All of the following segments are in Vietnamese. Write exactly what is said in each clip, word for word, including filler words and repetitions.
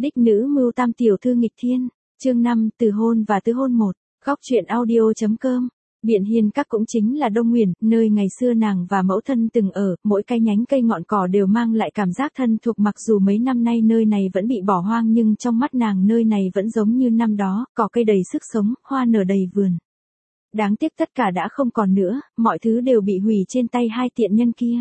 Đích nữ mưu tam tiểu thư nghịch thiên, chương năm, từ hôn và tứ hôn một, góc truyện audio.com. Biện Hiên Các cũng chính là Đông Nguyền, nơi ngày xưa nàng và mẫu thân từng ở, mỗi cái nhánh cây ngọn cỏ đều mang lại cảm giác thân thuộc, mặc dù mấy năm nay nơi này vẫn bị bỏ hoang nhưng trong mắt nàng nơi này vẫn giống như năm đó, cỏ cây đầy sức sống, hoa nở đầy vườn. Đáng tiếc tất cả đã không còn nữa, mọi thứ đều bị hủy trên tay hai tiện nhân kia.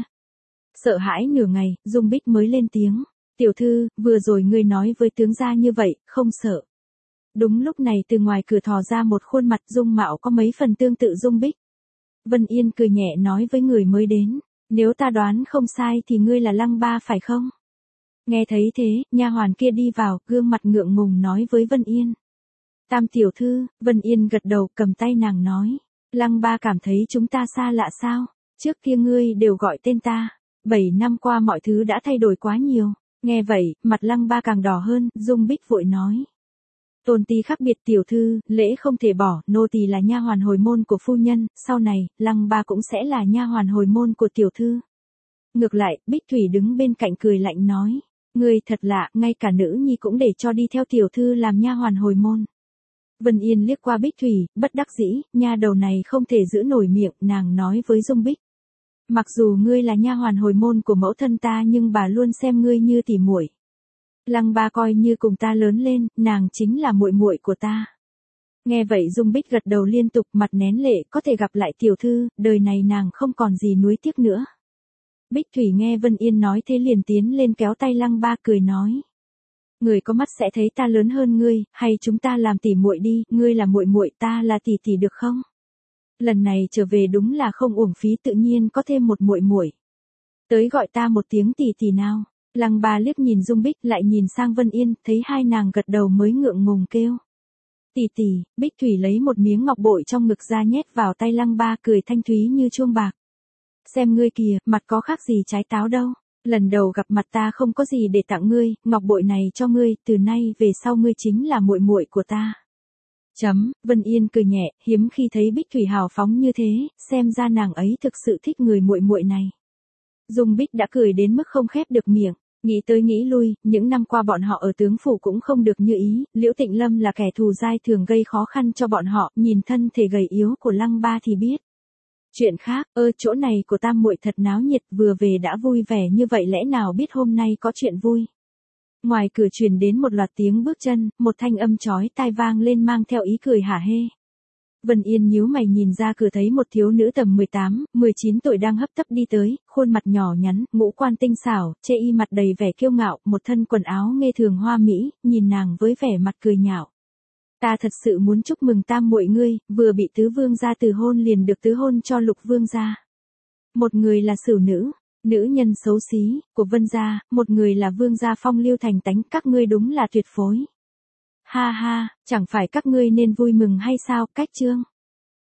Sợ hãi nửa ngày, Dung Bích mới lên tiếng, tiểu thư, vừa rồi ngươi nói với tướng gia như vậy, không sợ. Đúng lúc này từ ngoài cửa thò ra một khuôn mặt dung mạo có mấy phần tương tự Dung Bích. Vân Yên cười nhẹ nói với người mới đến, nếu ta đoán không sai thì ngươi là Lăng Ba phải không? Nghe thấy thế, nha hoàn kia đi vào, gương mặt ngượng ngùng nói với Vân Yên. Tam tiểu thư, Vân Yên gật đầu cầm tay nàng nói, Lăng Ba cảm thấy chúng ta xa lạ sao, trước kia ngươi đều gọi tên ta, bảy năm qua mọi thứ đã thay đổi quá nhiều. Nghe vậy, mặt Lăng Ba càng đỏ hơn, Dung Bích vội nói. Tôn ti khác biệt tiểu thư, lễ không thể bỏ, nô tỳ là nha hoàn hồi môn của phu nhân, sau này, Lăng Ba cũng sẽ là nha hoàn hồi môn của tiểu thư. Ngược lại, Bích Thủy đứng bên cạnh cười lạnh nói, ngươi thật lạ, ngay cả nữ nhi cũng để cho đi theo tiểu thư làm nha hoàn hồi môn. Vân Yên liếc qua Bích Thủy, bất đắc dĩ, nha đầu này không thể giữ nổi miệng, nàng nói với Dung Bích. Mặc dù ngươi là nha hoàn hồi môn của mẫu thân ta nhưng bà luôn xem ngươi như tỉ muội. Lăng Ba coi như cùng ta lớn lên, nàng chính là muội muội của ta. Nghe vậy Dung Bích gật đầu liên tục, mặt nén lệ, có thể gặp lại tiểu thư, đời này nàng không còn gì nuối tiếc nữa. Bích Thủy nghe Vân Yên nói thế liền tiến lên kéo tay Lăng Ba cười nói. Người có mắt sẽ thấy ta lớn hơn ngươi, hay chúng ta làm tỉ muội đi, ngươi là muội muội, ta là tỷ tỷ được không? Lần này trở về đúng là không uổng phí, tự nhiên có thêm một muội muội. Tới gọi ta một tiếng tỷ tỷ nào. Lăng Ba liếc nhìn Dung Bích lại nhìn sang Vân Yên, thấy hai nàng gật đầu mới ngượng ngùng kêu. Tỷ tỷ. Bích Thủy lấy một miếng ngọc bội trong ngực ra nhét vào tay Lăng Ba, cười thanh thúy như chuông bạc. Xem ngươi kìa, mặt có khác gì trái táo đâu. Lần đầu gặp mặt ta không có gì để tặng ngươi, ngọc bội này cho ngươi, từ nay về sau ngươi chính là muội muội của ta. Chấm, Vân Yên cười nhẹ, hiếm khi thấy Bích Thủy hào phóng như thế, xem ra nàng ấy thực sự thích người muội muội này. Dung Bích đã cười đến mức không khép được miệng, nghĩ tới nghĩ lui, những năm qua bọn họ ở tướng phủ cũng không được như ý, Liễu Tịnh Lâm là kẻ thù dai thường gây khó khăn cho bọn họ, nhìn thân thể gầy yếu của Lăng Ba thì biết. Chuyện khác, ơ chỗ này của tam muội thật náo nhiệt, vừa về đã vui vẻ như vậy lẽ nào biết hôm nay có chuyện vui. Ngoài cửa truyền đến một loạt tiếng bước chân, một thanh âm chói tai vang lên mang theo ý cười hả hê. Vân Yên nhíu mày nhìn ra cửa thấy một thiếu nữ tầm mười tám, mười chín tuổi đang hấp tấp đi tới, khuôn mặt nhỏ nhắn, ngũ quan tinh xảo, chê y mặt đầy vẻ kiêu ngạo, một thân quần áo nghe thường hoa mỹ, nhìn nàng với vẻ mặt cười nhạo. Ta thật sự muốn chúc mừng tam muội ngươi, vừa bị tứ vương gia từ hôn liền được tứ hôn cho Lục vương gia. Một người là Sửu nữ, nữ nhân xấu xí, của Vân gia, một người là vương gia phong lưu thành tánh, các ngươi đúng là tuyệt phối. Ha ha, chẳng phải các ngươi nên vui mừng hay sao, cách chương.